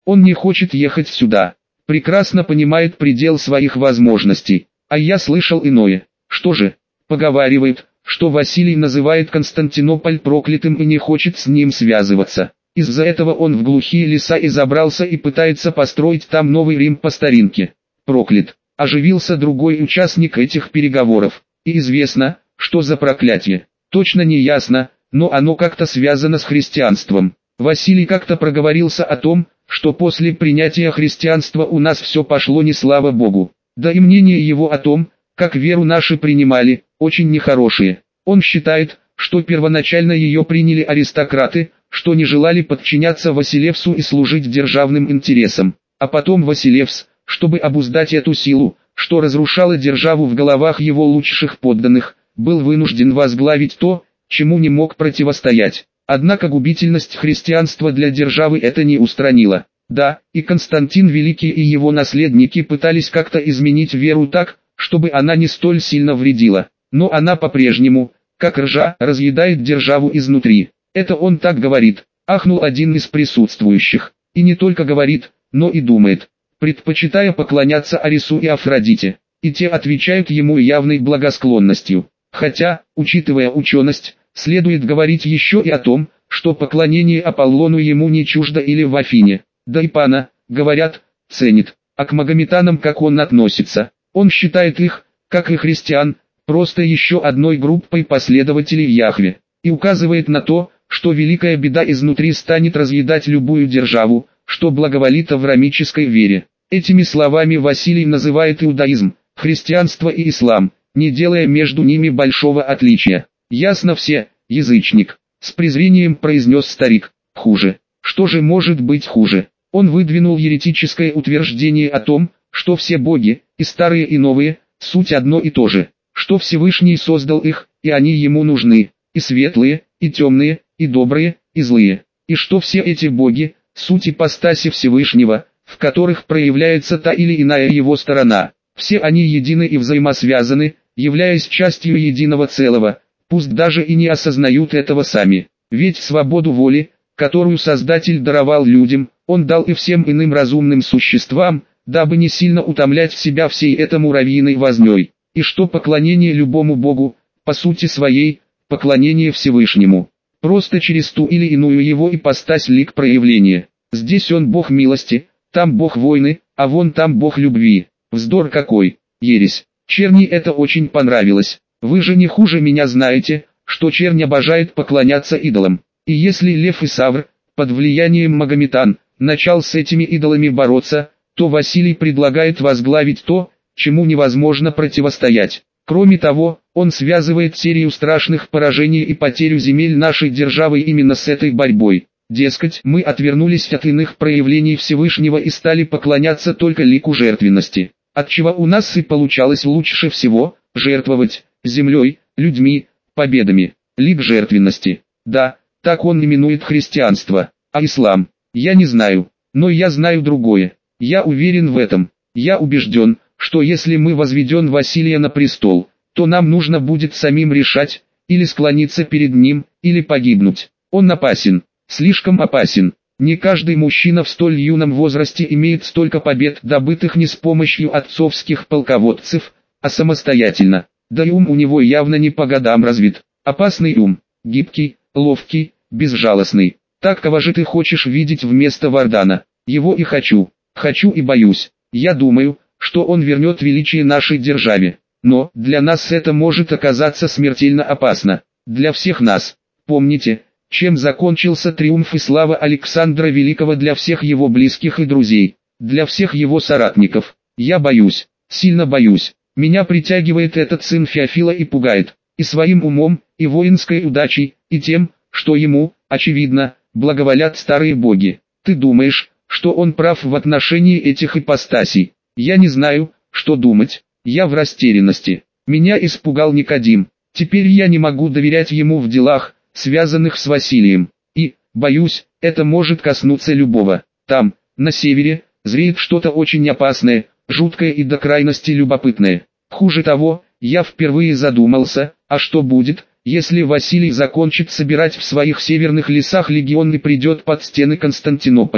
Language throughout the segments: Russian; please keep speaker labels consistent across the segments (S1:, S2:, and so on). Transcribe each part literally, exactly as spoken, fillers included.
S1: Он не хочет ехать сюда. Прекрасно понимает предел своих возможностей. А я слышал иное. Что же? Поговаривают, что Василий называет Константинополь проклятым и не хочет с ним связываться. Из-за этого он в глухие леса и забрался и пытается построить там новый Рим по старинке. Проклят. Оживился другой участник этих переговоров. И известно, что за проклятие. Точно не ясно, но оно как-то связано с христианством. Василий как-то проговорился о том, что после принятия христианства у нас все пошло не слава Богу. Да и мнение его о том, как веру наши принимали, очень нехорошие. Он считает, что первоначально ее приняли аристократы, что не желали подчиняться Василевсу и служить державным интересам. А потом Василевс, чтобы обуздать эту силу, что разрушала державу в головах его лучших подданных, был вынужден возглавить то, чему не мог противостоять. Однако губительность христианства для державы это не устранило. Да, и Константин Великий и его наследники пытались как-то изменить веру так, чтобы она не столь сильно вредила. Но она по-прежнему, как ржа, разъедает державу изнутри. Это он так говорит, ахнул один из присутствующих. И не только говорит, но и думает, предпочитая поклоняться Арису и Афродите. И те отвечают ему явной благосклонностью. Хотя, учитывая ученость, следует говорить еще и о том, что поклонение Аполлону ему не чуждо или в Афине. Да и Пана, говорят, ценит. А к магометанам как он относится? Он считает их, как и христиан, просто еще одной группой последователей Яхве. И указывает на то, что великая беда изнутри станет разъедать любую державу, что благоволит аврамической вере. Этими словами Василий называет иудаизм, христианство и ислам, не делая между ними большого отличия. Ясно все, язычник, с презрением произнес старик. Хуже. Что же может быть хуже? Он выдвинул еретическое утверждение о том, что все боги, и старые и новые, суть одно и то же, что Всевышний создал их, и они ему нужны, и светлые, и темные, и добрые, и злые, и что все эти боги, суть ипостаси Всевышнего, в которых проявляется та или иная его сторона. Все они едины и взаимосвязаны, являясь частью единого целого, пусть даже и не осознают этого сами. Ведь свободу воли, которую Создатель даровал людям, Он дал и всем иным разумным существам, дабы не сильно утомлять себя всей этой муравьиной вознёй. И что поклонение любому Богу, по сути своей, поклонение Всевышнему. Просто через ту или иную его ипостась лик проявления. Здесь он Бог милости, там Бог войны, а вон там Бог любви. Вздор какой, ересь. Черни это очень понравилось. Вы же не хуже меня знаете, что чернь обожает поклоняться идолам. И если Лев и Савр, под влиянием магометан, начал с этими идолами бороться, то Василий предлагает возглавить то, чему невозможно противостоять. Кроме того, он связывает серию страшных поражений и потерю земель нашей державы именно с этой борьбой. Дескать, мы отвернулись от иных проявлений Всевышнего и стали поклоняться только лику жертвенности. Отчего у нас и получалось лучше всего жертвовать землей, людьми, победами. Лик жертвенности. Да, так он именует христианство. А ислам? Я не знаю. Но я знаю другое. Я уверен в этом. Я убежден, что если мы возведем Василия на престол, то нам нужно будет самим решать, или склониться перед ним, или погибнуть. Он опасен, слишком опасен. Не каждый мужчина в столь юном возрасте имеет столько побед, добытых не с помощью отцовских полководцев, а самостоятельно. Да и ум у него явно не по годам развит. Опасный ум, гибкий, ловкий, безжалостный. Так кого же ты хочешь видеть вместо Вардана? Его и хочу, хочу и боюсь. Я думаю, что он вернет величие нашей державе. Но для нас это может оказаться смертельно опасно. Для всех нас. Помните, чем закончился триумф и слава Александра Великого для всех его близких и друзей, для всех его соратников. Я боюсь, сильно боюсь. Меня притягивает этот сын Феофила и пугает. И своим умом, и воинской удачей, и тем, что ему, очевидно, благоволят старые боги. Ты думаешь, что он прав в отношении этих ипостасей? Я не знаю, что думать. Я в растерянности. Меня испугал Никодим. Теперь я не могу доверять ему в делах, связанных с Василием. И, боюсь, это может коснуться любого. Там, на севере, зреет что-то очень опасное, жуткое и до крайности любопытное. Хуже того, я впервые задумался, а что будет, если Василий закончит собирать в своих северных лесах легион и придет под стены Константинополя.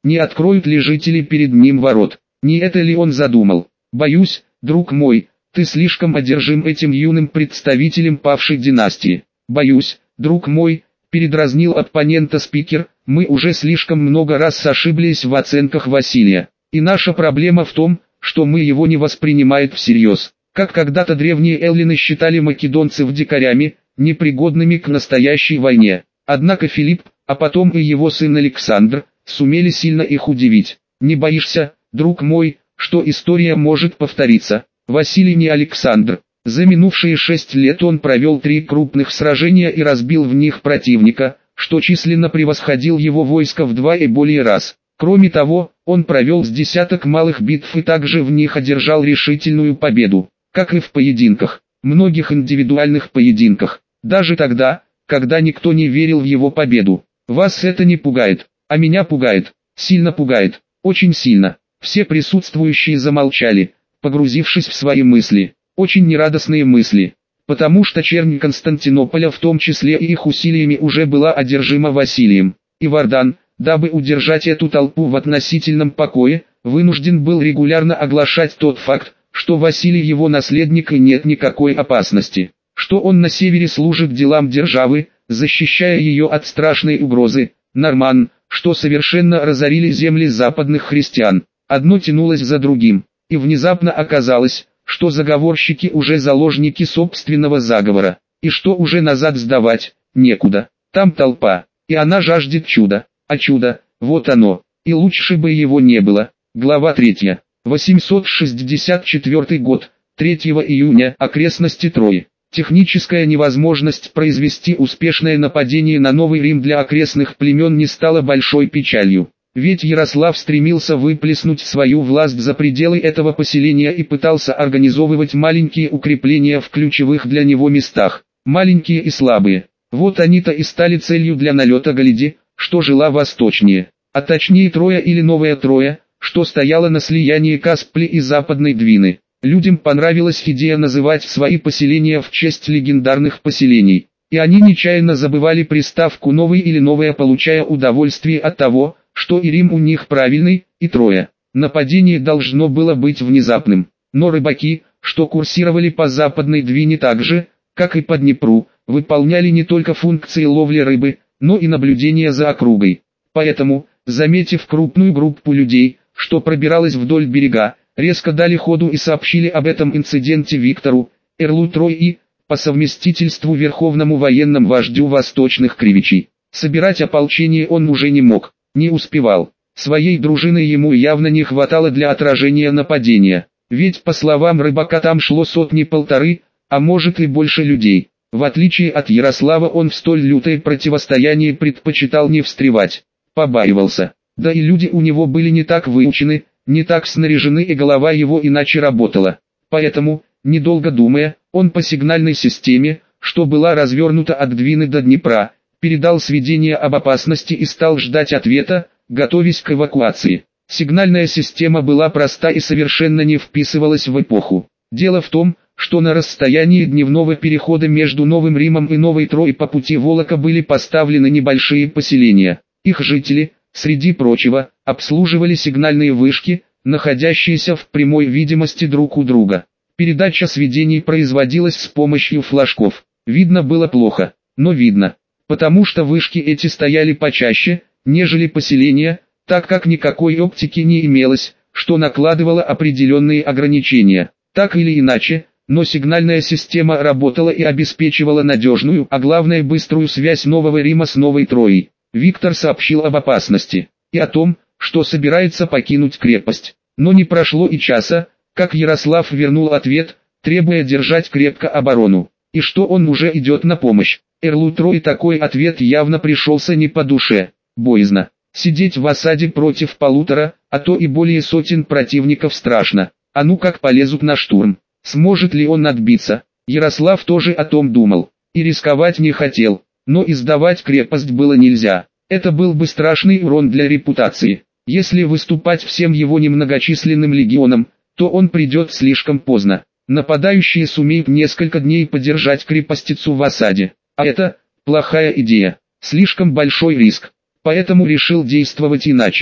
S1: Не откроют ли жители перед ним ворот? Не это ли он задумал? Боюсь, друг мой, ты слишком одержим этим юным представителем павшей династии. Боюсь, друг мой, передразнил оппонента спикер, мы уже слишком много раз ошиблись в оценках Василия. И наша проблема в том, что мы его не воспринимаем всерьез. Как когда-то древние эллины считали македонцев дикарями, непригодными к настоящей войне. Однако Филипп, а потом и его сын Александр, сумели сильно их удивить. Не боишься, друг мой, что история может повториться? Василий не Александр. За минувшие шесть лет он провел три крупных сражения и разбил в них противника, что численно превосходил его войско в два и более раз. Кроме того, он провел с десяток малых битв и также в них одержал решительную победу, как и в поединках, многих индивидуальных поединках, даже тогда, когда никто не верил в его победу. Вас это не пугает, а меня пугает, сильно пугает, очень сильно. Все присутствующие замолчали, погрузившись в свои мысли, очень нерадостные мысли, потому что чернь Константинополя в том числе и их усилиями уже была одержима Василием, и Вардан, дабы удержать эту толпу в относительном покое, вынужден был регулярно оглашать тот факт, что Василий его наследник и нет никакой опасности, что он на севере служит делам державы, защищая ее от страшной угрозы, норман, что совершенно разорили земли западных христиан. Одно тянулось за другим, и внезапно оказалось, что заговорщики уже заложники собственного заговора, и что уже назад сдавать некуда. Там толпа, и она жаждет чуда, а чудо, вот оно, и лучше бы его не было. Глава третья. восемьсот шестьдесят четвёртый год, третьего июня, окрестности Трои. Техническая невозможность произвести успешное нападение на Новый Рим для окрестных племен не стала большой печалью. Ведь Ярослав стремился выплеснуть свою власть за пределы этого поселения и пытался организовывать маленькие укрепления в ключевых для него местах, маленькие и слабые. Вот они-то и стали целью для налета Галиди, что жила восточнее, а точнее Троя или Новая Троя, что стояла на слиянии Каспли и Западной Двины. Людям понравилась идея называть свои поселения в честь легендарных поселений, и они нечаянно забывали приставку «новый» или «новая», получая удовольствие от того, что и Рим у них правильный, и Троя. Нападение должно было быть внезапным, но рыбаки, что курсировали по Западной Двине так же, как и по Днепру, выполняли не только функции ловли рыбы, но и наблюдения за округой. Поэтому, заметив крупную группу людей, что пробиралась вдоль берега, резко дали ходу и сообщили об этом инциденте Виктору, эрлу Трой и, по совместительству верховному военному вождю восточных кривичей. Собирать ополчение он уже не мог, не успевал. Своей дружины ему явно не хватало для отражения нападения, ведь по словам рыбака там шло сотни-полторы, а может и больше людей. В отличие от Ярослава он в столь лютое противостояние предпочитал не встревать, побаивался. Да и люди у него были не так выучены, не так снаряжены и голова его иначе работала. Поэтому, недолго думая, он по сигнальной системе, что была развернута от Двины до Днепра, передал сведения об опасности и стал ждать ответа, готовясь к эвакуации. Сигнальная система была проста и совершенно не вписывалась в эпоху. Дело в том, что на расстоянии дневного перехода между Новым Римом и Новой Троей по пути Волока были поставлены небольшие поселения. Их жители, среди прочего, обслуживали сигнальные вышки, находящиеся в прямой видимости друг у друга. Передача сведений производилась с помощью флажков. Видно было плохо, но видно, потому что вышки эти стояли почаще, нежели поселения, так как никакой оптики не имелось, что накладывало определенные ограничения. Так или иначе, но сигнальная система работала и обеспечивала надежную, а главное быструю связь Нового Рима с Новой Троей. Виктор сообщил об опасности и о том, что собирается покинуть крепость. Но не прошло и часа, как Ярослав вернул ответ, требуя держать крепко оборону, и что он уже идет на помощь. Эрлу Трой такой ответ явно пришелся не по душе. Боязно. Сидеть в осаде против полутора, а то и более сотен противников страшно. А ну как полезут на штурм. Сможет ли он отбиться? Ярослав тоже о том думал. И рисковать не хотел. Но и сдавать крепость было нельзя. Это был бы страшный урон для репутации. Если выступать всем его немногочисленным легионам, то он придет слишком поздно. Нападающие сумеют несколько дней подержать крепостицу в осаде. А это плохая идея. Слишком большой риск. Поэтому решил действовать иначе.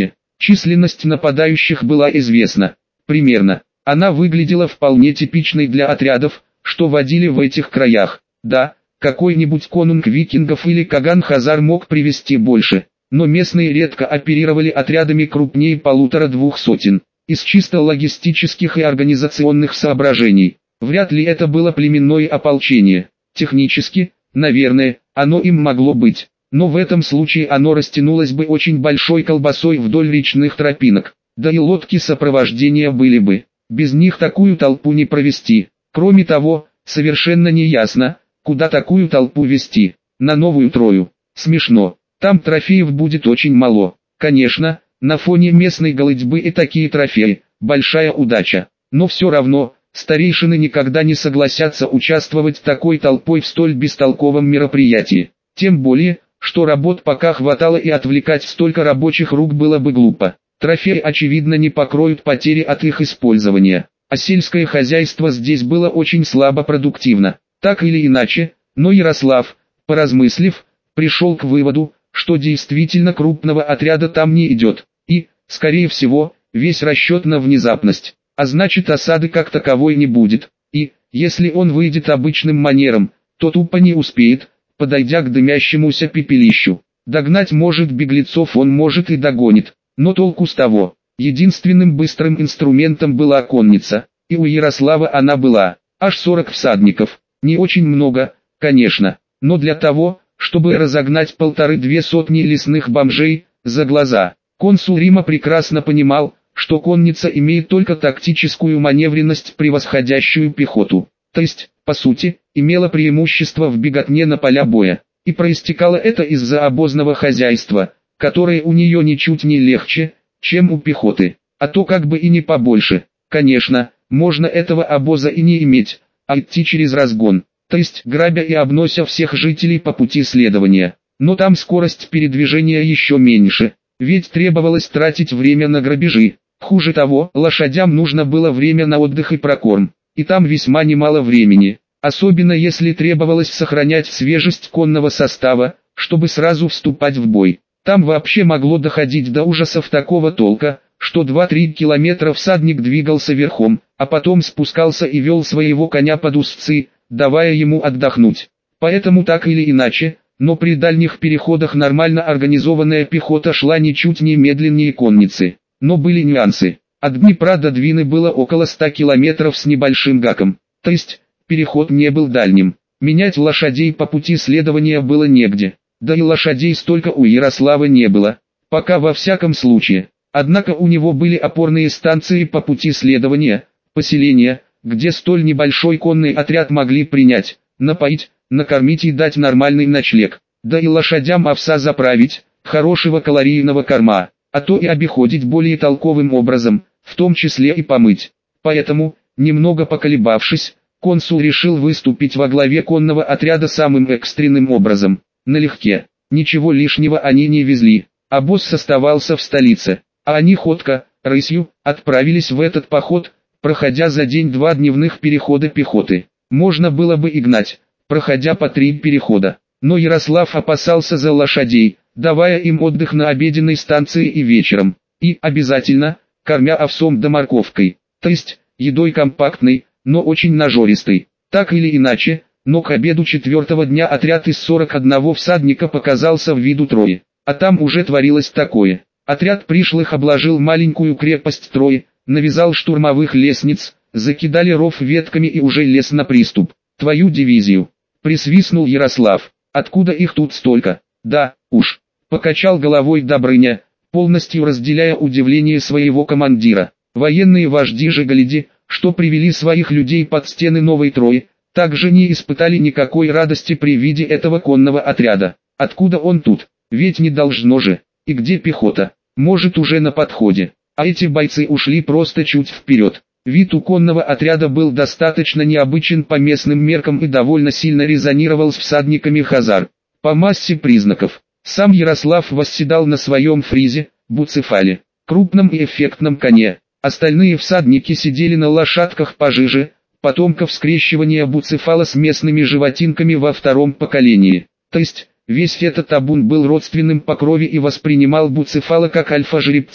S1: Численность нападающих была известна. Примерно. Она выглядела вполне типичной для отрядов, что водили в этих краях. Да, какой-нибудь конунг викингов или Каган-Хазар мог привести больше, но местные редко оперировали отрядами крупнее полутора-двух сотен. Из чисто логистических и организационных соображений, вряд ли это было племенное ополчение. Технически, наверное, оно им могло быть, но в этом случае оно растянулось бы очень большой колбасой вдоль речных тропинок, да и лодки сопровождения были бы. Без них такую толпу не провести. Кроме того, совершенно не ясно, куда такую толпу вести. На Новую Трою. Смешно. Там трофеев будет очень мало. Конечно, на фоне местной голодьбы и такие трофеи – большая удача. Но все равно, старейшины никогда не согласятся участвовать такой толпой в столь бестолковом мероприятии. Тем более, что работ пока хватало и отвлекать столько рабочих рук было бы глупо. Трофеи очевидно не покроют потери от их использования, а сельское хозяйство здесь было очень слабо продуктивно. Так или иначе, но Ярослав, поразмыслив, пришел к выводу, что действительно крупного отряда там не идет, и, скорее всего, весь расчет на внезапность, а значит осады как таковой не будет, и, если он выйдет обычным манером, то тупо не успеет, подойдя к дымящемуся пепелищу. Догнать может беглецов он может и догонит. Но толку с того, единственным быстрым инструментом была конница, и у Ярослава она была, аж сорок всадников, не очень много, конечно, но для того, чтобы разогнать полторы-две сотни лесных бомжей, за глаза. Консул Рима прекрасно понимал, что конница имеет только тактическую маневренность, превосходящую пехоту, то есть, по сути, имела преимущество в беготне на поля боя, и проистекало это из-за обозного хозяйства, которое у нее ничуть не легче, чем у пехоты, а то как бы и не побольше. Конечно, можно этого обоза и не иметь, а идти через разгон, то есть грабя и обнося всех жителей по пути следования. Но там скорость передвижения еще меньше, ведь требовалось тратить время на грабежи. Хуже того, лошадям нужно было время на отдых и прокорм, и там весьма немало времени, особенно если требовалось сохранять свежесть конного состава, чтобы сразу вступать в бой. Там вообще могло доходить до ужасов такого толка, что два-три километра всадник двигался верхом, а потом спускался и вел своего коня под узцы, давая ему отдохнуть. Поэтому так или иначе, но при дальних переходах нормально организованная пехота шла ничуть не медленнее конницы. Но были нюансы. От Днепра до Двины было около ста километров с небольшим гаком, то есть, переход не был дальним. Менять лошадей по пути следования было негде. Да и лошадей столько у Ярослава не было, пока во всяком случае. Однако у него были опорные станции по пути следования, поселения, где столь небольшой конный отряд могли принять, напоить, накормить и дать нормальный ночлег. Да и лошадям овса заправить, хорошего калорийного корма, а то и обиходить более толковым образом, в том числе и помыть. Поэтому, немного поколебавшись, консул решил выступить во главе конного отряда самым экстренным образом. Налегке, ничего лишнего они не везли, обоз оставался в столице, а они ходко, рысью, отправились в этот поход, проходя за день два дневных перехода пехоты. Можно было бы и гнать, проходя по три перехода, но Ярослав опасался за лошадей, давая им отдых на обеденной станции и вечером, и, обязательно, кормя овсом да морковкой, то есть, едой компактной, но очень нажористой. Так или иначе, но к обеду четвертого дня отряд из сорока одного всадника показался в виду Трои, а там уже творилось такое. Отряд пришлых обложил маленькую крепость Трои, навязал штурмовых лестниц, закидали ров ветками и уже лез на приступ. «Твою дивизию!» — присвистнул Ярослав. «Откуда их тут столько?» «Да, уж», — покачал головой Добрыня, полностью разделяя удивление своего командира. Военные вожди же Галиди, что привели своих людей под стены Новой Трои, также не испытали никакой радости при виде этого конного отряда. Откуда он тут? Ведь не должно же. И где пехота? Может уже на подходе. А эти бойцы ушли просто чуть вперед. Вид у конного отряда был достаточно необычен по местным меркам и довольно сильно резонировал с всадниками хазар. По массе признаков. Сам Ярослав восседал на своем фризе, Буцефале, крупном и эффектном коне. Остальные всадники сидели на лошадках пожиже, потомков скрещивания Буцефала с местными животинками во втором поколении. То есть, весь этот табун был родственным по крови и воспринимал Буцефала как альфа-жеребца,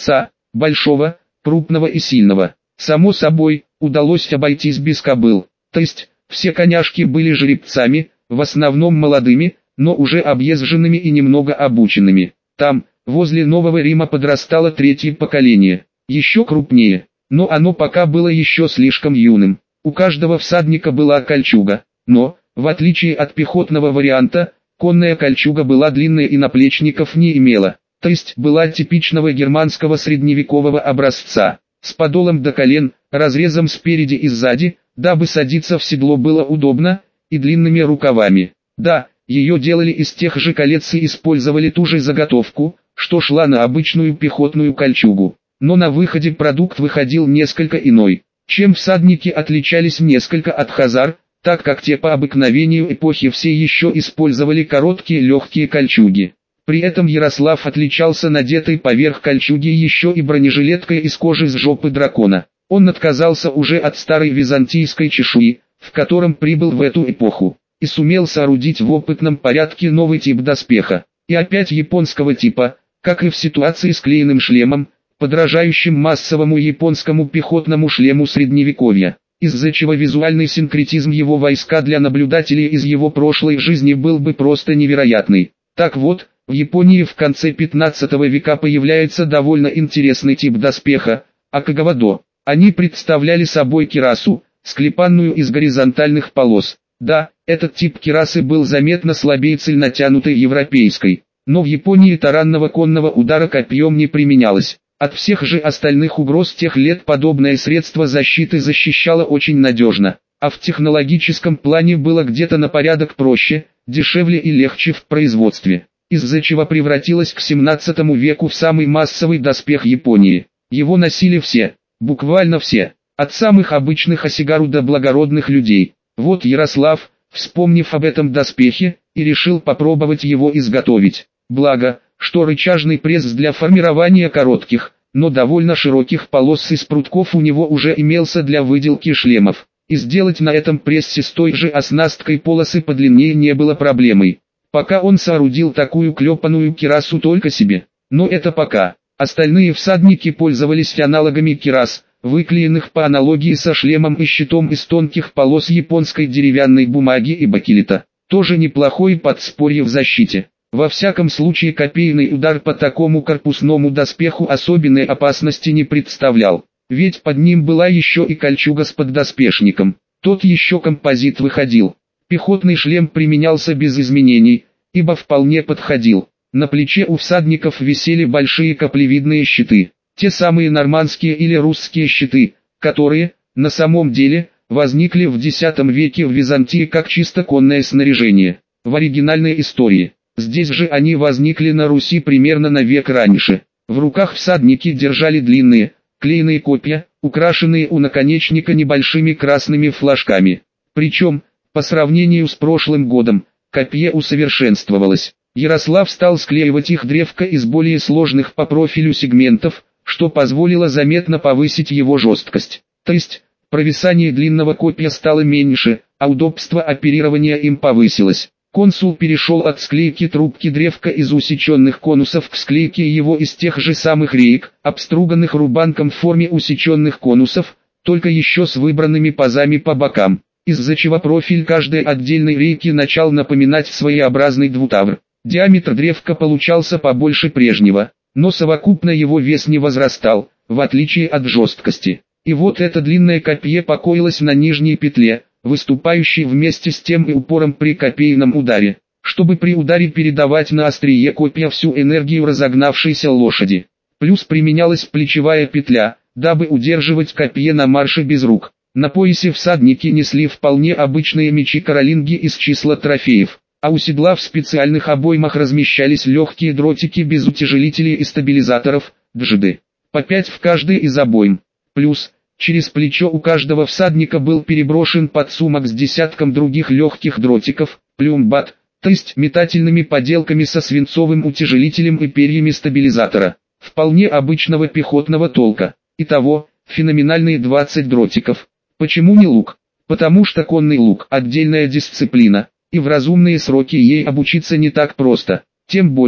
S1: большого, крупного и сильного. Само собой, удалось обойтись без кобыл, то есть, все коняшки были жеребцами, в основном молодыми, но уже объезженными и немного обученными. Там, возле Нового Рима подрастало третье поколение, еще крупнее, но оно пока было еще слишком юным. У каждого всадника была кольчуга, но, в отличие от пехотного варианта, конная кольчуга была длинная и наплечников не имела, то есть была типичного германского средневекового образца, с подолом до колен, разрезом спереди и сзади, дабы садиться в седло было удобно, и длинными рукавами. Да, ее делали из тех же колец и использовали ту же заготовку, что шла на обычную пехотную кольчугу, но на выходе продукт выходил несколько иной. Чем всадники отличались несколько от хазар, так как те по обыкновению эпохи все еще использовали короткие легкие кольчуги. При этом Ярослав отличался надетой поверх кольчуги еще и бронежилеткой из кожи с жопы дракона. Он отказался уже от старой византийской чешуи, в котором прибыл в эту эпоху, и сумел соорудить в опытном порядке новый тип доспеха, и опять японского типа, как и в ситуации с клееным шлемом, подражающим массовому японскому пехотному шлему средневековья, из-за чего визуальный синкретизм его войска для наблюдателей из его прошлой жизни был бы просто невероятный. Так вот, в Японии в конце пятнадцатого века появляется довольно интересный тип доспеха – акагавадо. Они представляли собой кирасу, склепанную из горизонтальных полос. Да, этот тип кирасы был заметно слабее цельнотянутой европейской, но в Японии таранного конного удара копьем не применялось. От всех же остальных угроз тех лет подобное средство защиты защищало очень надежно, а в технологическом плане было где-то на порядок проще, дешевле и легче в производстве, из-за чего превратилось к семнадцатому веку в самый массовый доспех Японии. Его носили все, буквально все, от самых обычных осигару до благородных людей. Вот Ярослав, вспомнив об этом доспехе, и решил попробовать его изготовить. Благо, что рычажный пресс для формирования коротких, но довольно широких полос из прутков у него уже имелся для выделки шлемов, и сделать на этом прессе с той же оснасткой полосы подлиннее не было проблемой. Пока он соорудил такую клепаную кирасу только себе, но это пока. Остальные всадники пользовались аналогами кирас, выклеенных по аналогии со шлемом и щитом из тонких полос японской деревянной бумаги и бакелита. Тоже неплохое подспорье в защите. Во всяком случае копейный удар по такому корпусному доспеху особенной опасности не представлял, ведь под ним была еще и кольчуга с поддоспешником. Тот еще композит выходил. Пехотный шлем применялся без изменений, ибо вполне подходил. На плече у всадников висели большие каплевидные щиты, те самые нормандские или русские щиты, которые, на самом деле, возникли в десятом веке в Византии как чисто конное снаряжение. В оригинальной истории. Здесь же они возникли на Руси примерно на век раньше. В руках всадники держали длинные, клееные копья, украшенные у наконечника небольшими красными флажками. Причем, по сравнению с прошлым годом, копье усовершенствовалось. Ярослав стал склеивать их древко из более сложных по профилю сегментов, что позволило заметно повысить его жесткость. То есть, провисание длинного копья стало меньше, а удобство оперирования им повысилось. Консул перешел от склейки трубки древка из усеченных конусов к склейке его из тех же самых реек, обструганных рубанком в форме усеченных конусов, только еще с выбранными пазами по бокам, из-за чего профиль каждой отдельной рейки начал напоминать своеобразный двутавр. Диаметр древка получался побольше прежнего, но совокупно его вес не возрастал, в отличие от жесткости. И вот это длинное копье покоилось на нижней петле, выступающей вместе с тем и упором при копейном ударе, чтобы при ударе передавать на острие копья всю энергию разогнавшейся лошади. Плюс применялась плечевая петля, дабы удерживать копье на марше без рук. На поясе всадники несли вполне обычные мечи-каролинги из числа трофеев, а у седла в специальных обоймах размещались легкие дротики без утяжелителей и стабилизаторов, джиды, по пять в каждой из обойм. Плюс, через плечо у каждого всадника был переброшен подсумок с десятком других легких дротиков, плюмбат, то есть метательными поделками со свинцовым утяжелителем и перьями стабилизатора, вполне обычного пехотного толка. Итого, феноменальные двадцать дротиков. Почему не лук? Потому что конный лук – отдельная дисциплина, и в разумные сроки ей обучиться не так просто. Тем более,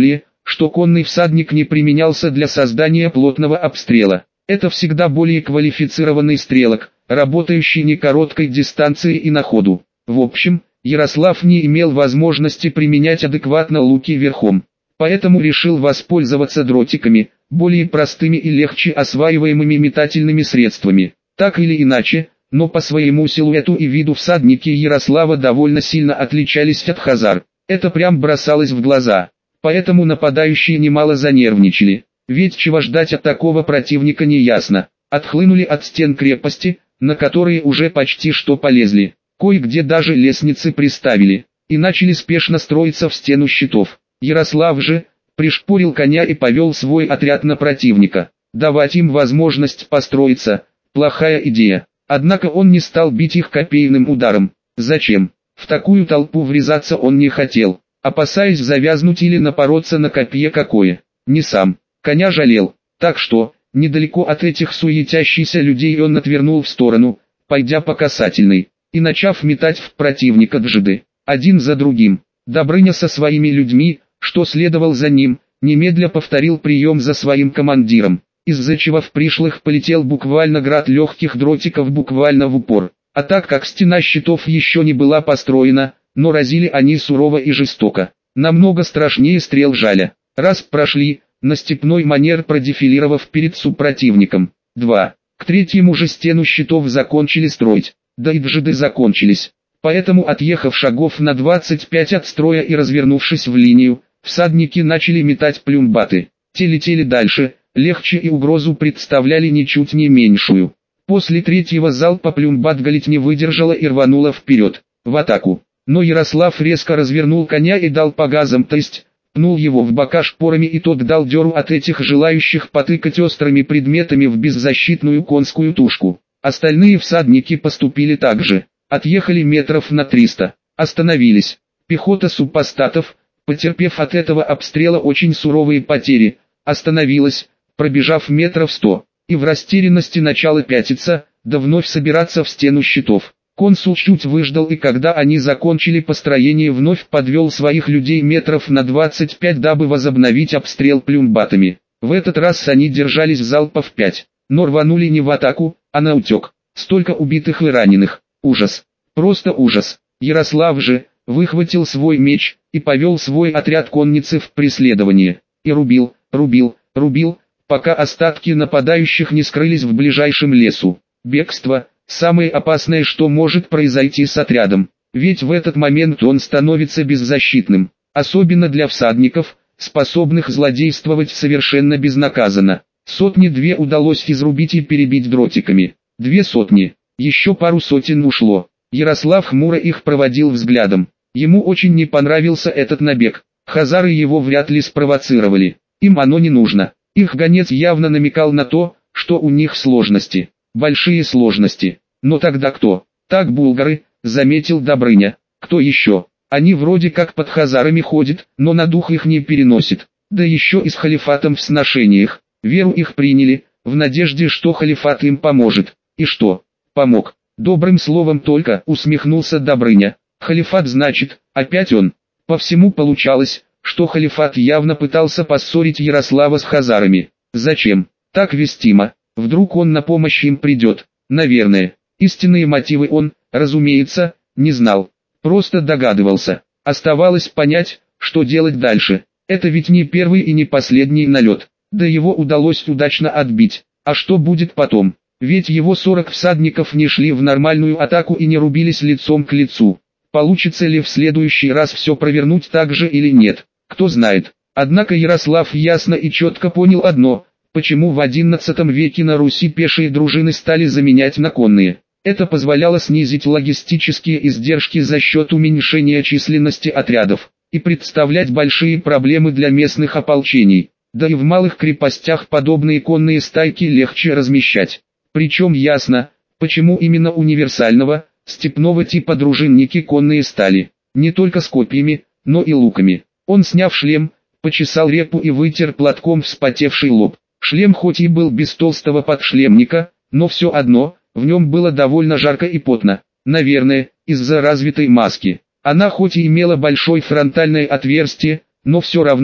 S1: что конный всадник не применялся для создания плотного обстрела. Это всегда более квалифицированный стрелок, работающий не короткой дистанции и на ходу. В общем, Ярослав не имел возможности применять адекватно луки верхом. Поэтому решил воспользоваться дротиками, более простыми и легче осваиваемыми метательными средствами. Так или иначе, но по своему силуэту и виду всадники Ярослава довольно сильно отличались от хазар. Это прям бросалось в глаза. Поэтому нападающие немало занервничали. Ведь чего ждать от такого противника неясно. Отхлынули от стен крепости, на которые уже почти что полезли. Кое-где даже лестницы приставили. И начали спешно строиться в стену щитов. Ярослав же пришпорил коня и повел свой отряд на противника. Давать им возможность построиться – плохая идея. Однако он не стал бить их копейным ударом. Зачем? В такую толпу врезаться он не хотел, опасаясь завязнуть или напороться на копье какое. Не сам. Коня жалел. Так что, недалеко от этих суетящихся людей он отвернул в сторону, пойдя по касательной, и начав метать в противника джиды, один за другим. Добрыня со своими людьми, что следовал за ним, немедля повторил прием за своим командиром, из-за чего в пришлых полетел буквально град легких дротиков буквально в упор. А так как стена щитов еще не была построена, но разили они сурово и жестоко, намного страшнее стрел жаля. Раз прошли, на степной манер продефилировав перед супротивником. два. К третьему же стену щитов закончили строить, да и джиды закончились. Поэтому, отъехав шагов на двадцать пять от строя и развернувшись в линию, всадники начали метать плюмбаты. Те летели дальше, легче и угрозу представляли ничуть не меньшую. После третьего залпа плюмбат галить не выдержала и рванула вперед, в атаку. Но Ярослав резко развернул коня и дал по газам, то есть пнул его в бока шпорами, и тот дал дёру от этих желающих потыкать острыми предметами в беззащитную конскую тушку. Остальные всадники поступили так же. Отъехали метров на триста, остановились. Пехота супостатов, потерпев от этого обстрела очень суровые потери, остановилась, пробежав метров сто, и в растерянности начала пятиться, да вновь собираться в стену щитов. Консул чуть выждал, и когда они закончили построение, вновь подвел своих людей метров на двадцать пять, дабы возобновить обстрел плюмбатами. В этот раз они держались залпов пять, но рванули не в атаку, а на утек. Столько убитых и раненых. Ужас. Просто ужас. Ярослав же выхватил свой меч и повел свой отряд конницы в преследование. И рубил, рубил, рубил, пока остатки нападающих не скрылись в ближайшем лесу. Бегство – самое опасное, что может произойти с отрядом. Ведь в этот момент он становится беззащитным. Особенно для всадников, способных злодействовать совершенно безнаказанно. Сотни-две удалось изрубить и перебить дротиками. Две сотни. Еще пару сотен ушло. Ярослав хмуро их проводил взглядом. Ему очень не понравился этот набег. Хазары его вряд ли спровоцировали. Им оно не нужно. Их гонец явно намекал на то, что у них сложности. Большие сложности. Но тогда кто? Так булгары, заметил Добрыня. Кто еще? Они вроде как под хазарами ходят, но на дух их не переносит. Да еще и с халифатом в сношениях. Веру их приняли, в надежде, что халифат им поможет. И что? Помог. Добрым словом только, усмехнулся Добрыня. Халифат, значит, опять он. По всему получалось, что халифат явно пытался поссорить Ярослава с хазарами. Зачем? Так вестимо. Вдруг он на помощь им придет. Наверное. Истинные мотивы он, разумеется, не знал. Просто догадывался. Оставалось понять, что делать дальше. Это ведь не первый и не последний налет. Да его удалось удачно отбить. А что будет потом? Ведь его сорок всадников не шли в нормальную атаку и не рубились лицом к лицу. Получится ли в следующий раз все провернуть так же или нет, кто знает. Однако Ярослав ясно и четко понял одно, почему в одиннадцатом веке на Руси пешие дружины стали заменять на конные. Это позволяло снизить логистические издержки за счет уменьшения численности отрядов, и представлять большие проблемы для местных ополчений. Да и в малых крепостях подобные конные стайки легче размещать. Причем ясно, почему именно универсального, степного типа дружинники конные стали. Не только с копьями, но и луками. Он, сняв шлем, почесал репу и вытер платком вспотевший лоб. Шлем хоть и был без толстого подшлемника, но все одно, в нем было довольно жарко и потно. Наверное, из-за развитой маски. Она хоть и имела большое фронтальное отверстие, но все равно,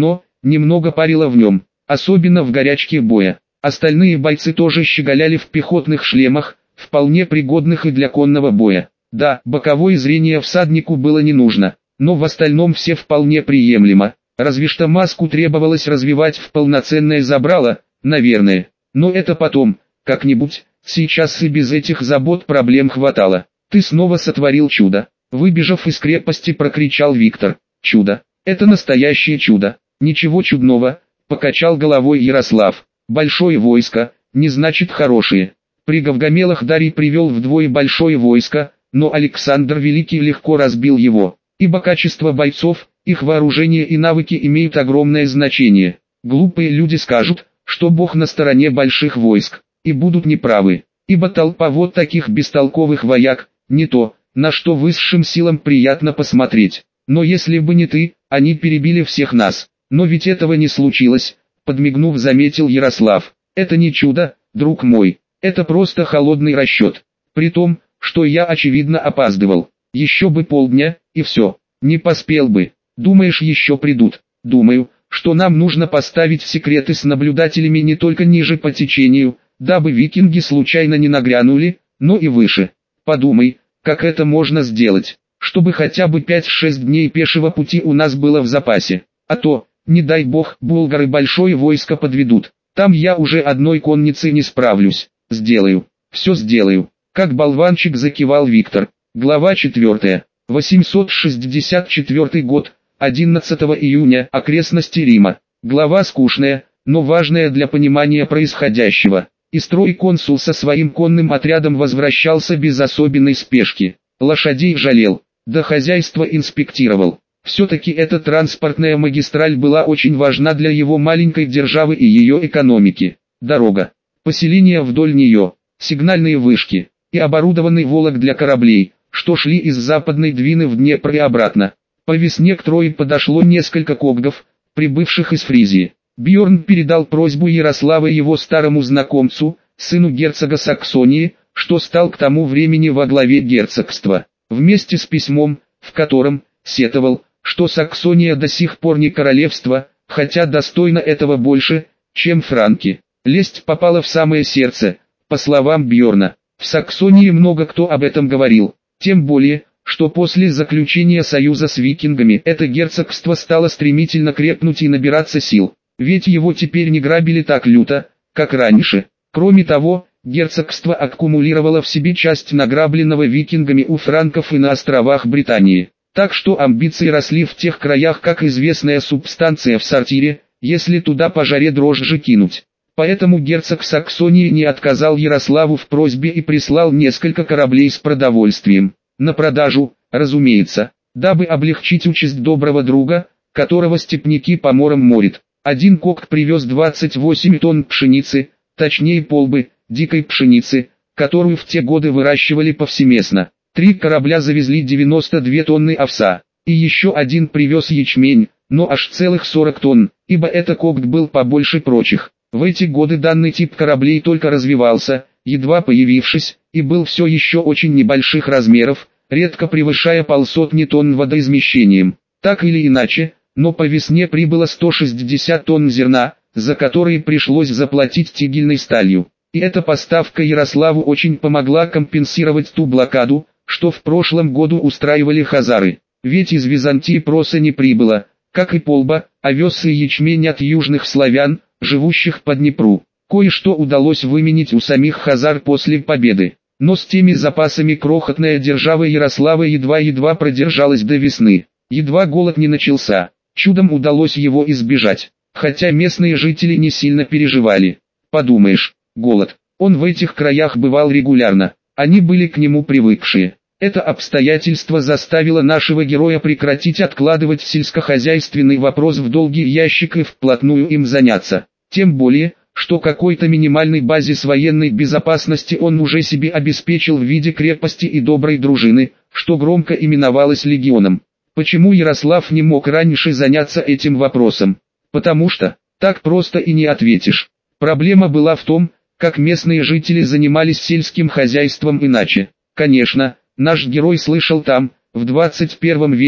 S1: немного парило в нем, особенно в горячке боя. Остальные бойцы тоже щеголяли в пехотных шлемах, вполне пригодных и для конного боя. Да, боковое зрение всаднику было не нужно, но в остальном все вполне приемлемо. Разве что маску требовалось развивать в полноценное забрало, наверное. Но это потом, как-нибудь, сейчас и без этих забот проблем хватало. «Ты снова сотворил чудо!» Выбежав из крепости, прокричал Виктор. «Чудо! Это настоящее чудо!» «Ничего чудного!» Покачал головой Ярослав. «Большое войско, не значит хорошее. При Гавгамелах Дарий привел вдвое большое войско, но Александр Великий легко разбил его, ибо качество бойцов, их вооружение и навыки имеют огромное значение. Глупые люди скажут, что Бог на стороне больших войск, и будут неправы, ибо толпа вот таких бестолковых вояк, не то, на что высшим силам приятно посмотреть. Но если бы не ты, они перебили всех нас. Но ведь этого не случилось», подмигнув, заметил Ярослав. «Это не чудо, друг мой, это просто холодный расчет. При том, что я очевидно опаздывал. Еще бы полдня, и все. Не поспел бы. Думаешь, еще придут?» «Думаю, что нам нужно поставить секреты с наблюдателями не только ниже по течению, дабы викинги случайно не нагрянули, но и выше. Подумай, как это можно сделать, чтобы хотя бы пять-шесть дней пешего пути у нас было в запасе. А то, не дай бог, булгары большое войско подведут. Там я уже одной конницей не справлюсь. Сделаю, все сделаю». Как болванчик закивал Виктор. Глава четвертая. восемьсот шестьдесят четвёртый год, одиннадцатого июня, окрестности Рима. Глава скучная, но важная для понимания происходящего. И строй консул со своим конным отрядом возвращался без особенной спешки. Лошадей жалел, да хозяйство инспектировал. Все-таки эта транспортная магистраль была очень важна для его маленькой державы и ее экономики. Дорога, поселения вдоль нее, сигнальные вышки и оборудованный волок для кораблей, что шли из западной Двины в Днепр и обратно. По весне к Трое подошло несколько коггов, прибывших из Фризии. Бьорн передал просьбу Ярослава его старому знакомцу, сыну герцога Саксонии, что стал к тому времени во главе герцогства, вместе с письмом, в котором сетовал, что Саксония до сих пор не королевство, хотя достойна этого больше, чем франки. Лесть попала в самое сердце, по словам Бьорна. В Саксонии много кто об этом говорил, тем более, что после заключения союза с викингами это герцогство стало стремительно крепнуть и набираться сил, ведь его теперь не грабили так люто, как раньше. Кроме того, герцогство аккумулировало в себе часть награбленного викингами у франков и на островах Британии, так что амбиции росли в тех краях как известная субстанция в сортире, если туда по жаре дрожжи кинуть. Поэтому герцог Саксонии не отказал Ярославу в просьбе и прислал несколько кораблей с продовольствием. На продажу, разумеется, дабы облегчить участь доброго друга, которого степняки по морям морят. Один когг привез двадцать восемь тонн пшеницы, точнее полбы, дикой пшеницы, которую в те годы выращивали повсеместно. Три корабля завезли девяносто две тонны овса, и еще один привез ячмень, но аж целых сорок тонн, ибо это когг был побольше прочих. В эти годы данный тип кораблей только развивался, едва появившись, и был все еще очень небольших размеров, редко превышая полсотни тонн водоизмещением. Так или иначе, но по весне прибыло сто шестьдесят тонн зерна, за которые пришлось заплатить тигельной сталью. И эта поставка Ярославу очень помогла компенсировать ту блокаду, что в прошлом году устраивали хазары. Ведь из Византии проса не прибыло, как и полба, овес и ячмень от южных славян, живущих по Днепру. Кое-что удалось выменить у самих хазар после победы. Но с теми запасами крохотная держава Ярослава едва-едва продержалась до весны. Едва голод не начался, чудом удалось его избежать. Хотя местные жители не сильно переживали. Подумаешь, голод, он в этих краях бывал регулярно, они были к нему привыкшие. Это обстоятельство заставило нашего героя прекратить откладывать сельскохозяйственный вопрос в долгий ящик и вплотную им заняться. Тем более, что какой-то минимальный базис военной безопасности он уже себе обеспечил в виде крепости и доброй дружины, что громко именовалось легионом. Почему Ярослав не мог раньше заняться этим вопросом? Потому что, так просто и не ответишь. Проблема была в том, как местные жители занимались сельским хозяйством иначе. Конечно, наш герой слышал там, в двадцать первом веке,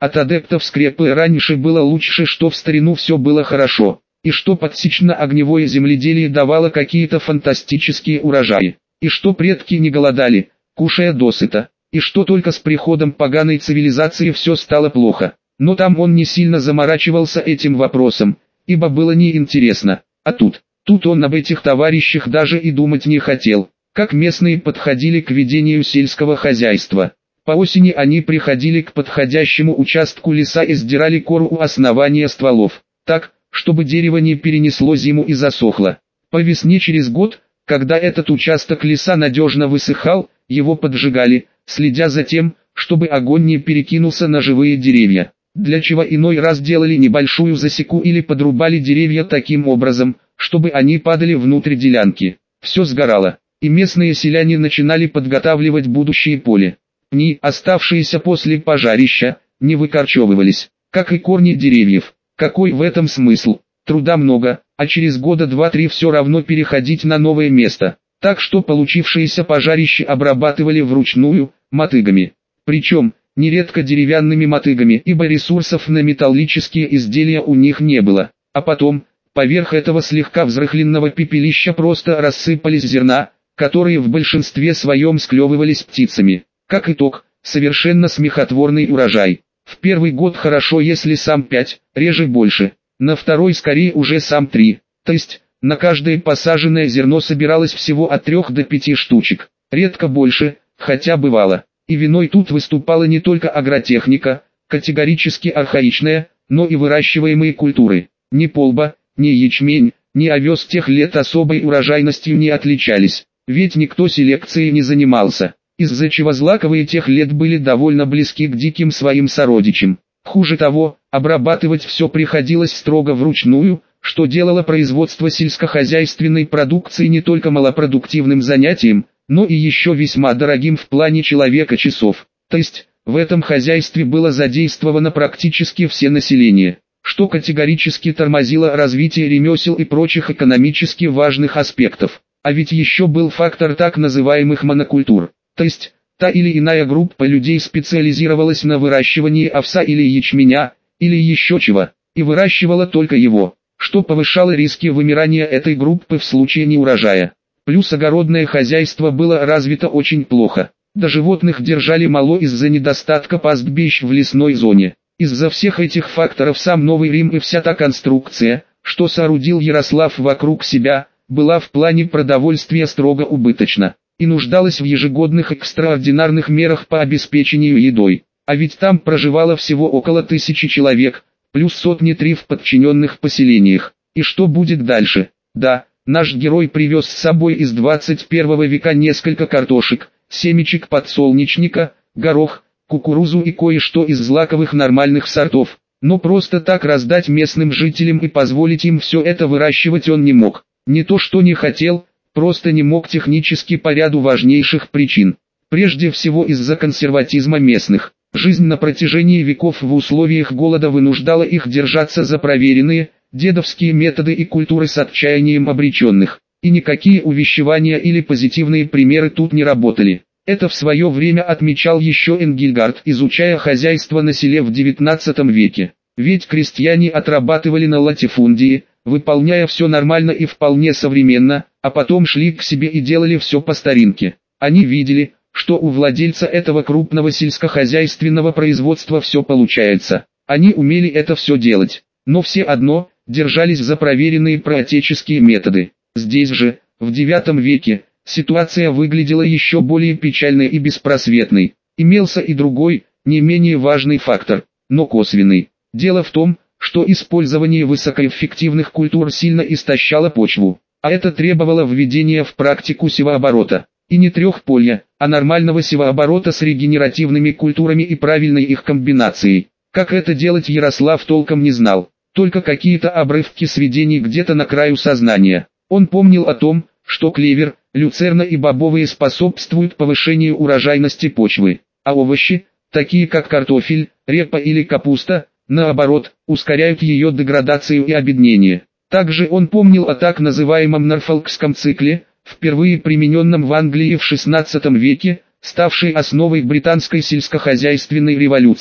S1: От адептов скрепы раньше было лучше, что в старину все было хорошо, и что подсечно-огневое земледелие давало какие-то фантастические урожаи, и что предки не голодали, кушая досыта, и что только с приходом поганой цивилизации все стало плохо. Но там он не сильно заморачивался этим вопросом, ибо было неинтересно, а тут, тут он об этих товарищах даже и думать не хотел. Как местные подходили к ведению сельского хозяйства. По осени они приходили к подходящему участку леса и сдирали кору у основания стволов, так, чтобы дерево не перенесло зиму и засохло. По весне через год, когда этот участок леса надежно высыхал, его поджигали, следя за тем, чтобы огонь не перекинулся на живые деревья, для чего иной раз делали небольшую засеку или подрубали деревья таким образом, чтобы они падали внутрь делянки. Все сгорало, и местные селяне начинали подготавливать будущее поле. Пни, оставшиеся после пожарища, не выкорчевывались, как и корни деревьев. Какой в этом смысл? Труда много, а через года два-три все равно переходить на новое место. Так что получившиеся пожарища обрабатывали вручную, мотыгами. Причем, нередко деревянными мотыгами, ибо ресурсов на металлические изделия у них не было. А потом, поверх этого слегка взрыхленного пепелища просто рассыпались зерна, которые в большинстве своем склевывались птицами. Как итог, совершенно смехотворный урожай. В первый год хорошо, если сам пять, реже больше. На второй скорее уже сам три. То есть, на каждое посаженное зерно собиралось всего от трех до пяти штучек. Редко больше, хотя бывало. И виной тут выступала не только агротехника, категорически архаичная, но и выращиваемые культуры. Ни полба, ни ячмень, ни овес тех лет особой урожайностью не отличались. Ведь никто селекцией не занимался, из-за чего злаковые тех лет были довольно близки к диким своим сородичам. Хуже того, обрабатывать все приходилось строго вручную, что делало производство сельскохозяйственной продукции не только малопродуктивным занятием, но и еще весьма дорогим в плане человека часов. То есть, в этом хозяйстве было задействовано практически все население, что категорически тормозило развитие ремесел и прочих экономически важных аспектов. А ведь еще был фактор так называемых монокультур, то есть, та или иная группа людей специализировалась на выращивании овса или ячменя, или еще чего, и выращивала только его, что повышало риски вымирания этой группы в случае неурожая. Плюс огородное хозяйство было развито очень плохо, да животных держали мало из-за недостатка пастбищ в лесной зоне. Из-за всех этих факторов сам Новый Рим и вся та конструкция, что соорудил Ярослав вокруг себя, была в плане продовольствия строго убыточна, и нуждалась в ежегодных экстраординарных мерах по обеспечению едой. А ведь там проживало всего около тысячи человек, плюс сотни-три в подчиненных поселениях. И что будет дальше? Да, наш герой привез с собой из двадцать первого века несколько картошек, семечек подсолнечника, горох, кукурузу и кое-что из злаковых нормальных сортов. Но просто так раздать местным жителям и позволить им все это выращивать он не мог. Не то что не хотел, просто не мог технически по ряду важнейших причин. Прежде всего из-за консерватизма местных. Жизнь на протяжении веков в условиях голода вынуждала их держаться за проверенные, дедовские методы и культуры с отчаянием обреченных. И никакие увещевания или позитивные примеры тут не работали. Это в свое время отмечал еще Энгельгард, изучая хозяйство на селе в девятнадцатом веке. Ведь крестьяне отрабатывали на латифундии, выполняя все нормально и вполне современно, а потом шли к себе и делали все по старинке. Они видели, что у владельца этого крупного сельскохозяйственного производства все получается. Они умели это все делать, но все одно, держались за проверенные проотеческие методы. Здесь же, в девятом веке, ситуация выглядела еще более печальной и беспросветной. Имелся и другой, не менее важный фактор, но косвенный. Дело в том, что использование высокоэффективных культур сильно истощало почву, а это требовало введения в практику севооборота. И не трехполья, а нормального севооборота с регенеративными культурами и правильной их комбинацией. Как это делать Ярослав толком не знал, только какие-то обрывки сведений где-то на краю сознания. Он помнил о том, что клевер, люцерна и бобовые способствуют повышению урожайности почвы, а овощи, такие как картофель, репа или капуста, наоборот, ускоряют ее деградацию и обеднение. Также он помнил о так называемом Норфолкском цикле, впервые примененном в Англии в шестнадцатом веке, ставшей основой британской сельскохозяйственной революции.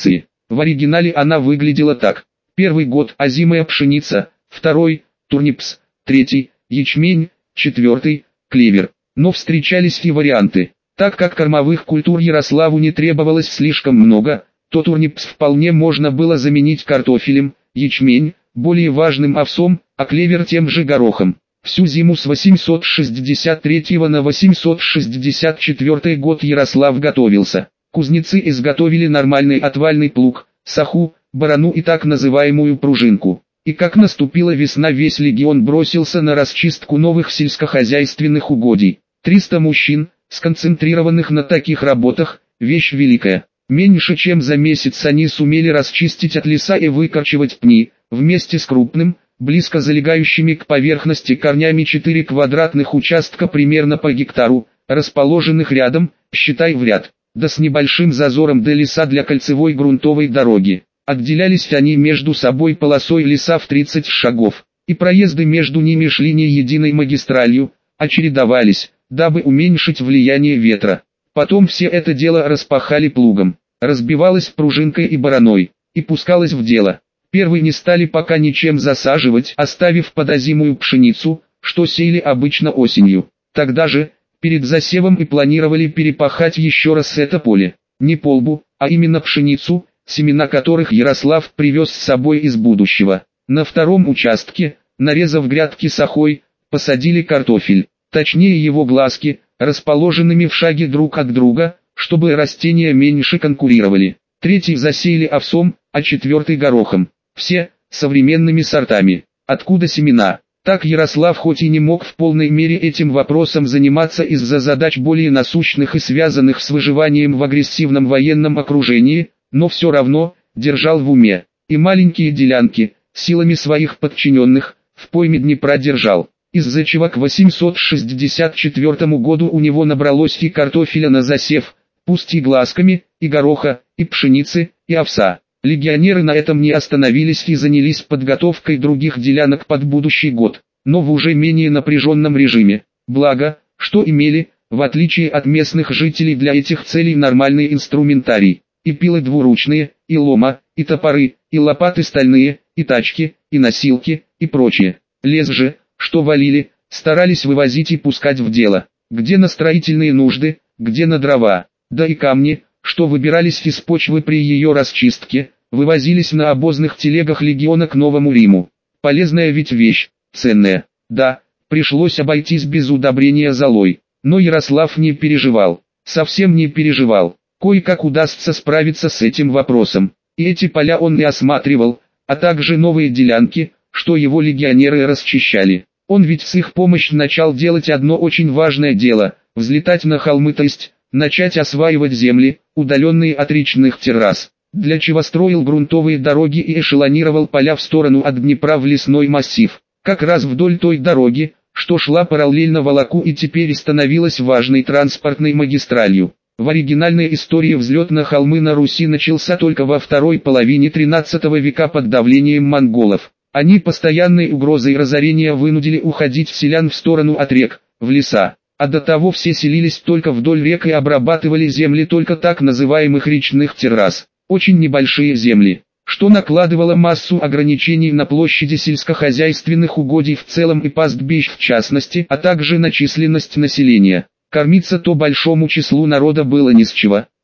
S1: В оригинале она выглядела так. Первый год – озимая пшеница, второй – турнипс, третий – ячмень, четвертый – клевер. Но встречались и варианты. Так как кормовых культур Ярославу не требовалось слишком много, то турнипс вполне можно было заменить картофелем, ячмень – более важным овсом, а клевер тем же горохом. Всю зиму с восемьсот шестьдесят третьего на восемьсот шестьдесят четвёртый год Ярослав готовился. Кузнецы изготовили нормальный отвальный плуг, саху, барану и так называемую пружинку. И как наступила весна, весь легион бросился на расчистку новых сельскохозяйственных угодий. триста мужчин, сконцентрированных на таких работах, вещь великая. Меньше чем за месяц они сумели расчистить от леса и выкорчевать пни, вместе с крупным, близко залегающими к поверхности корнями четыре квадратных участка примерно по гектару, расположенных рядом, считай в ряд, да с небольшим зазором до леса для кольцевой грунтовой дороги. Отделялись они между собой полосой леса в тридцать шагов, и проезды между ними шли не единой магистралью, а чередовались, дабы уменьшить влияние ветра. Потом все это дело распахали плугом, разбивалось пружинкой и бараной, и пускалось в дело. Первые не стали пока ничем засаживать, оставив подозимую пшеницу, что сеяли обычно осенью. Тогда же, перед засевом и планировали перепахать еще раз это поле. Не полбу, а именно пшеницу, семена которых Ярослав привез с собой из будущего. На втором участке, нарезав грядки сахой, посадили картофель, точнее его глазки, расположенными в шаге друг от друга, чтобы растения меньше конкурировали. Третий засеяли овсом, а четвертый горохом. Все современными сортами. Откуда семена? Так Ярослав хоть и не мог в полной мере этим вопросом заниматься из-за задач более насущных и связанных с выживанием в агрессивном военном окружении, но все равно держал в уме. И маленькие делянки, силами своих подчиненных, в пойме Днепра держал. Из-за чего к восемьсот шестьдесят четвёртому году у него набралось и картофеля на засев, пусть и глазками, и гороха, и пшеницы, и овса. Легионеры на этом не остановились и занялись подготовкой других делянок под будущий год, но в уже менее напряженном режиме. Благо, что имели, в отличие от местных жителей, для этих целей нормальный инструментарий. И пилы двуручные, и лома, и топоры, и лопаты стальные, и тачки, и носилки, и прочее. Лес же, что валили, старались вывозить и пускать в дело. Где на строительные нужды, где на дрова, да и камни, что выбирались из почвы при ее расчистке, вывозились на обозных телегах легиона к Новому Риму. Полезная ведь вещь, ценная. Да, пришлось обойтись без удобрения золой, но Ярослав не переживал, совсем не переживал. Кое-как удастся справиться с этим вопросом. И эти поля он и осматривал, а также новые делянки, что его легионеры расчищали. Он ведь с их помощью начал делать одно очень важное дело – взлетать на холмы, то есть начать осваивать земли, удаленные от речных террас, для чего строил грунтовые дороги и эшелонировал поля в сторону от Днепра в лесной массив, как раз вдоль той дороги, что шла параллельно Волоку и теперь становилась важной транспортной магистралью. В оригинальной истории взлет на холмы на Руси начался только во второй половине тринадцатого века под давлением монголов. Они постоянной угрозой разорения вынудили уходить селян в сторону от рек, в леса. А до того все селились только вдоль рек и обрабатывали земли только так называемых речных террас. Очень небольшие земли, что накладывало массу ограничений на площади сельскохозяйственных угодий в целом и пастбищ в частности, а также на численность населения. Кормиться то большому числу народа было не с чего,